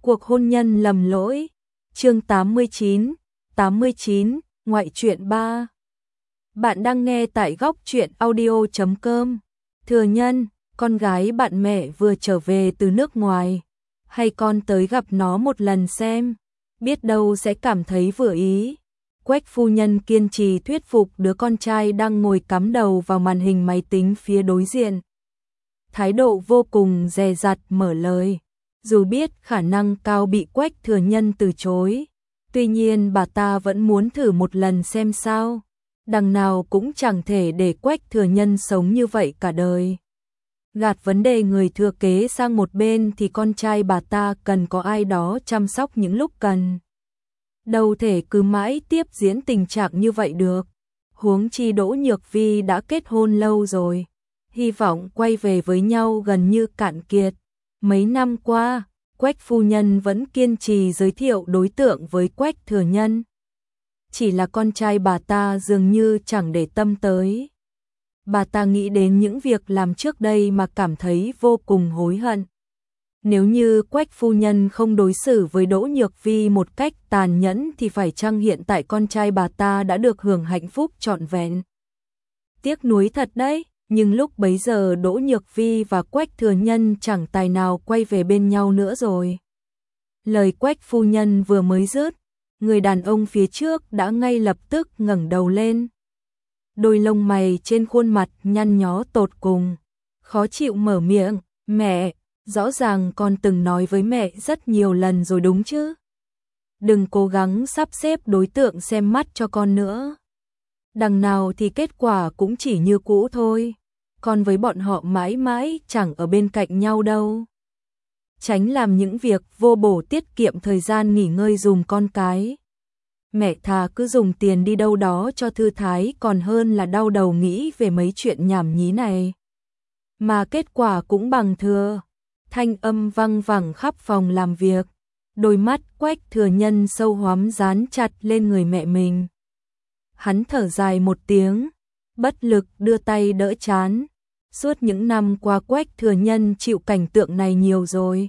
Cuộc hôn nhân lầm lỗi. Chương 89, ngoại truyện 3. Bạn đang nghe tại góc truyện audio.com. Thừa nhân, con gái bạn mẹ vừa trở về từ nước ngoài, hay con tới gặp nó một lần xem, biết đâu sẽ cảm thấy vừa ý. Quách phu nhân kiên trì thuyết phục đứa con trai đang ngồi cắm đầu vào màn hình máy tính phía đối diện. Thái độ vô cùng dè dặt mở lời. Dù biết khả năng cao bị Quách thừa nhân từ chối, tuy nhiên bà ta vẫn muốn thử một lần xem sao. Đằng nào cũng chẳng thể để Quách thừa nhân sống như vậy cả đời. Gạt vấn đề người thừa kế sang một bên thì con trai bà ta cần có ai đó chăm sóc những lúc cần. Đâu thể cứ mãi tiếp diễn tình trạng như vậy được. Huống chi Đỗ Nhược Vi đã kết hôn lâu rồi, hy vọng quay về với nhau gần như cạn kiệt. Mấy năm qua, Quách phu nhân vẫn kiên trì giới thiệu đối tượng với Quách thừa nhân. Chỉ là con trai bà ta dường như chẳng để tâm tới. Bà ta nghĩ đến những việc làm trước đây mà cảm thấy vô cùng hối hận. Nếu như Quách phu nhân không đối xử với Đỗ Nhược Vi một cách tàn nhẫn thì phải chăng hiện tại con trai bà ta đã được hưởng hạnh phúc trọn vẹn. Tiếc nuối thật đấy. Nhưng lúc bấy giờ Đỗ Nhược Vi và Quách thừa nhân chẳng tài nào quay về bên nhau nữa rồi. Lời Quách phu nhân vừa mới dứt, người đàn ông phía trước đã ngay lập tức ngẩng đầu lên. Đôi lông mày trên khuôn mặt nhăn nhó tột cùng, khó chịu mở miệng, "Mẹ, rõ ràng con từng nói với mẹ rất nhiều lần rồi đúng chứ? Đừng cố gắng sắp xếp đối tượng xem mắt cho con nữa. Đằng nào thì kết quả cũng chỉ như cũ thôi. Con với bọn họ mãi mãi chẳng ở bên cạnh nhau đâu. Tránh làm những việc vô bổ, tiết kiệm thời gian nghỉ ngơi dùm con cái. Mẹ thà cứ dùng tiền đi đâu đó cho thư thái còn hơn là đau đầu nghĩ về mấy chuyện nhảm nhí này." Mà kết quả cũng bằng thừa. Thanh âm văng vẳng khắp phòng làm việc. Đôi mắt Quách thừa nhân sâu hoắm dán chặt lên người mẹ mình. Hắn thở dài một tiếng, bất lực đưa tay đỡ trán. Suốt những năm qua Quách thừa nhân chịu cảnh tượng này nhiều rồi.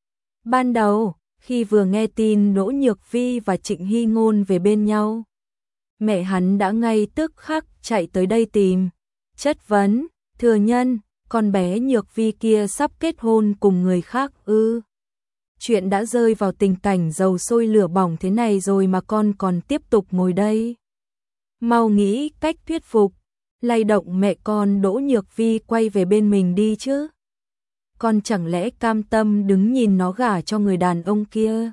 Ban đầu, khi vừa nghe tin Đỗ Nhược Vi và Trịnh Hy Ngôn về bên nhau, mẹ hắn đã ngay tức khắc chạy tới đây tìm, chất vấn, "Thừa nhân, con bé Nhược Vi kia sắp kết hôn cùng người khác ư? Chuyện đã rơi vào tình cảnh dầu sôi lửa bỏng thế này rồi mà con còn tiếp tục ngồi đây. Mau nghĩ cách thuyết phục, lay động mẹ con Đỗ Nhược Vi quay về bên mình đi chứ. Con chẳng lẽ cam tâm đứng nhìn nó gả cho người đàn ông kia,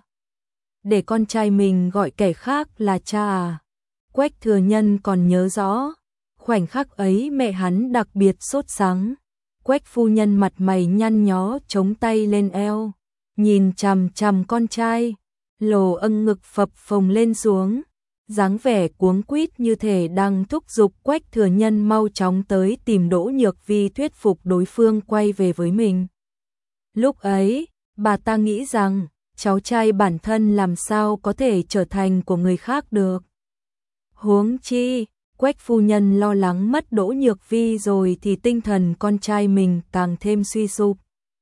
để con trai mình gọi kẻ khác là cha à?" Quách thừa nhân còn nhớ rõ, khoảnh khắc ấy mẹ hắn đặc biệt sốt sắng. Quách phu nhân mặt mày nhăn nhó chống tay lên eo, nhìn chằm chằm con trai, lồ âng ngực phập phồng lên xuống. Dáng vẻ cuống quýt như thể đang thúc giục Quách thừa nhân mau chóng tới tìm Đỗ Nhược Vi thuyết phục đối phương quay về với mình. Lúc ấy, bà ta nghĩ rằng cháu trai bản thân làm sao có thể trở thành của người khác được. Huống chi, Quách phu nhân lo lắng mất Đỗ Nhược Vi rồi thì tinh thần con trai mình càng thêm suy sụp.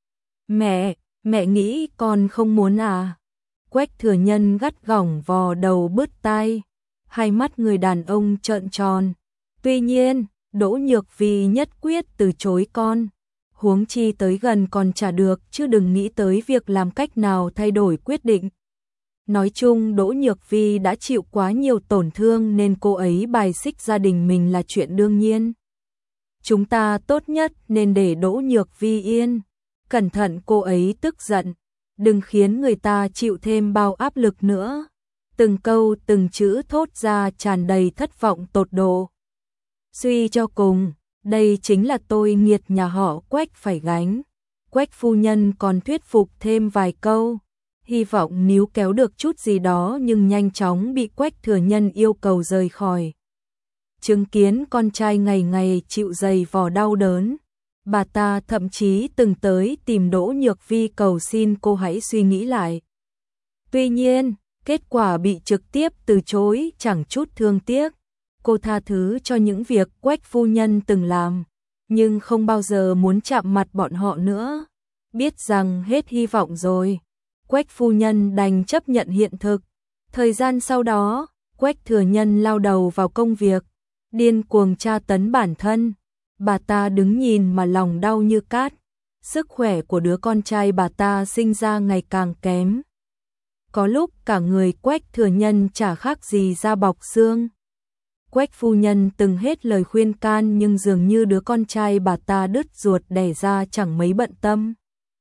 Mẹ nghĩ con không muốn à?" Quách thừa nhân gắt gỏng vò đầu bứt tai. Hai mắt người đàn ông trợn tròn. "Tuy nhiên, Đỗ Nhược Vi nhất quyết từ chối con. Huống chi tới gần còn chả được chứ đừng nghĩ tới việc làm cách nào thay đổi quyết định. Nói chung Đỗ Nhược Vi đã chịu quá nhiều tổn thương nên cô ấy bài xích gia đình mình là chuyện đương nhiên. Chúng ta tốt nhất nên để Đỗ Nhược Vi yên. Cẩn thận cô ấy tức giận. Đừng khiến người ta chịu thêm bao áp lực nữa." Từng câu từng chữ thốt ra tràn đầy thất vọng tột độ. "Suy cho cùng, đây chính là tôi nghiệt nhà họ Quách phải gánh." Quách phu nhân còn thuyết phục thêm vài câu, hy vọng níu kéo được chút gì đó nhưng nhanh chóng bị Quách thừa nhân yêu cầu rời khỏi. Chứng kiến con trai ngày ngày chịu dày vò đau đớn, bà ta thậm chí từng tới tìm Đỗ Nhược Vi cầu xin cô hãy suy nghĩ lại. Tuy nhiên, kết quả bị trực tiếp từ chối chẳng chút thương tiếc. Cô tha thứ cho những việc Quách phu nhân từng làm, nhưng không bao giờ muốn chạm mặt bọn họ nữa. Biết rằng hết hy vọng rồi, Quách phu nhân đành chấp nhận hiện thực. Thời gian sau đó, Quách Thừa Nhân lao đầu vào công việc, điên cuồng tra tấn bản thân. Bà ta đứng nhìn mà lòng đau như cát. Sức khỏe của đứa con trai bà ta sinh ra ngày càng kém. Có lúc cả người Quách Thừa Nhân chả khác gì da bọc xương. Quách phu nhân từng hết lời khuyên can nhưng dường như đứa con trai bà ta đứt ruột đẻ ra chẳng mấy bận tâm.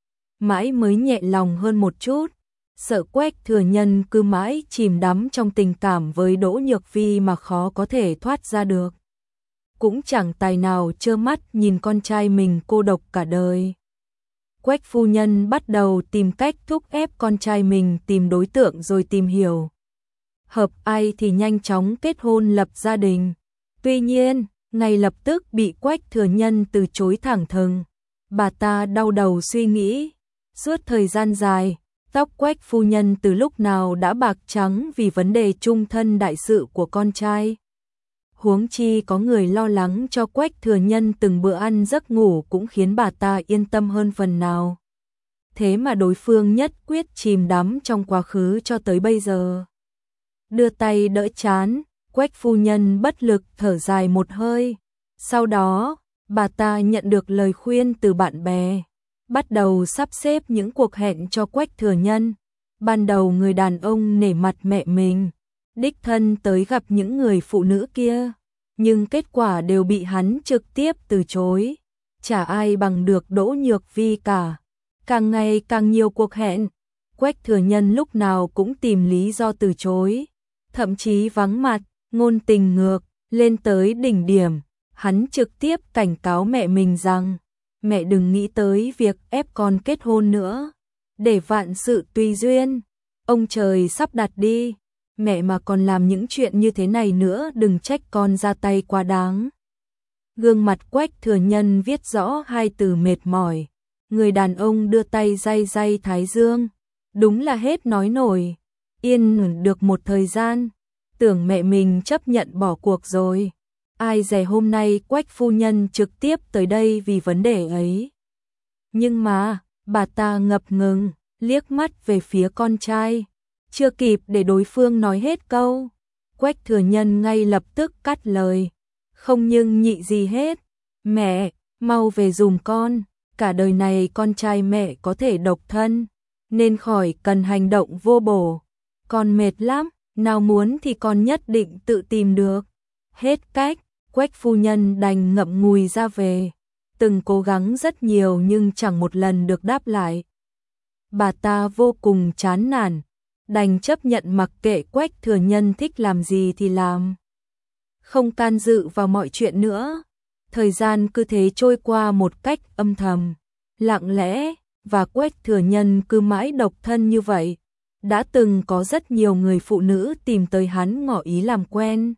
Mãi mới nhẹ lòng hơn một chút, sợ Quách Thừa Nhân cứ mãi chìm đắm trong tình cảm với Đỗ Nhược Phi mà khó có thể thoát ra được. Cũng chẳng tài nào trơ mắt nhìn con trai mình cô độc cả đời. Quách phu nhân bắt đầu tìm cách thúc ép con trai mình tìm đối tượng rồi tìm hiểu. Hợp ai thì nhanh chóng kết hôn lập gia đình. Tuy nhiên, ngay lập tức bị Quách Thừa Nhân từ chối thẳng thừng. Bà ta đau đầu suy nghĩ. Suốt thời gian dài, tóc Quách phu nhân từ lúc nào đã bạc trắng vì vấn đề chung thân đại sự của con trai. Huống chi có người lo lắng cho Quách Thừa Nhân từng bữa ăn giấc ngủ cũng khiến bà ta yên tâm hơn phần nào. Thế mà đối phương nhất quyết chìm đắm trong quá khứ cho tới bây giờ. Đưa tay đỡ trán, Quách phu nhân bất lực thở dài một hơi. Sau đó, bà ta nhận được lời khuyên từ bạn bè, bắt đầu sắp xếp những cuộc hẹn cho Quách Thừa Nhân. Ban đầu người đàn ông nể mặt mẹ mình, đích thân tới gặp những người phụ nữ kia, nhưng kết quả đều bị hắn trực tiếp từ chối. Chả ai bằng được Đỗ Nhược Phi cả. Càng ngày càng nhiều cuộc hẹn, Quách Thừa Nhân lúc nào cũng tìm lý do từ chối, thậm chí vắng mặt, ngôn tình ngược. Lên tới đỉnh điểm, hắn trực tiếp cảnh cáo mẹ mình rằng mẹ đừng nghĩ tới việc ép con kết hôn nữa, để vạn sự tùy duyên, ông trời sắp đặt đi. Mẹ mà còn làm những chuyện như thế này nữa đừng trách con ra tay quá đáng. Gương mặt Quách Thừa Nhân viết rõ hai từ mệt mỏi. Người đàn ông đưa tay day day thái dương. Đúng là hết nói nổi. Yên được một thời gian, tưởng mẹ mình chấp nhận bỏ cuộc rồi. Ai dè hôm nay Quách phu nhân trực tiếp tới đây vì vấn đề ấy. Nhưng mà, bà ta ngập ngừng, liếc mắt về phía con trai. Chưa kịp để đối phương nói hết câu, Quách Thừa Nhân ngay lập tức cắt lời. Không nhưng nhị gì hết. Mẹ, mau về giùm con. Cả đời này con trai mẹ có thể độc thân, nên khỏi cần hành động vô bổ. Con mệt lắm, nào muốn thì con nhất định tự tìm được. Hết cách, Quách phu nhân đành ngậm ngùi ra về. Từng cố gắng rất nhiều nhưng chẳng một lần được đáp lại. Bà ta vô cùng chán nản, đành chấp nhận mặc kệ Quách Thừa Nhân thích làm gì thì làm. Không can dự vào mọi chuyện nữa. Thời gian cứ thế trôi qua một cách âm thầm, lặng lẽ, và Quách Thừa Nhân cứ mãi độc thân như vậy. Đã từng có rất nhiều người phụ nữ tìm tới hắn ngỏ ý làm quen.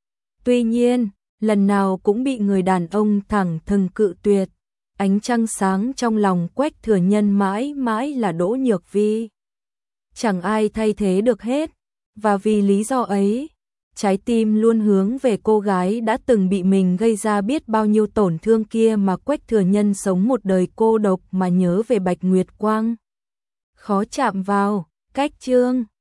Tuy nhiên, lần nào cũng bị người đàn ông thẳng thừng cự tuyệt. Ánh trăng sáng trong lòng Quách Thừa Nhân mãi mãi là Đỗ Nhược Phi. Chẳng ai thay thế được hết, và vì lý do ấy, trái tim luôn hướng về cô gái đã từng bị mình gây ra biết bao nhiêu tổn thương kia mà Quách Thừa Nhân sống một đời cô độc mà nhớ về Bạch Nguyệt Quang. Khó chạm vào, cách chương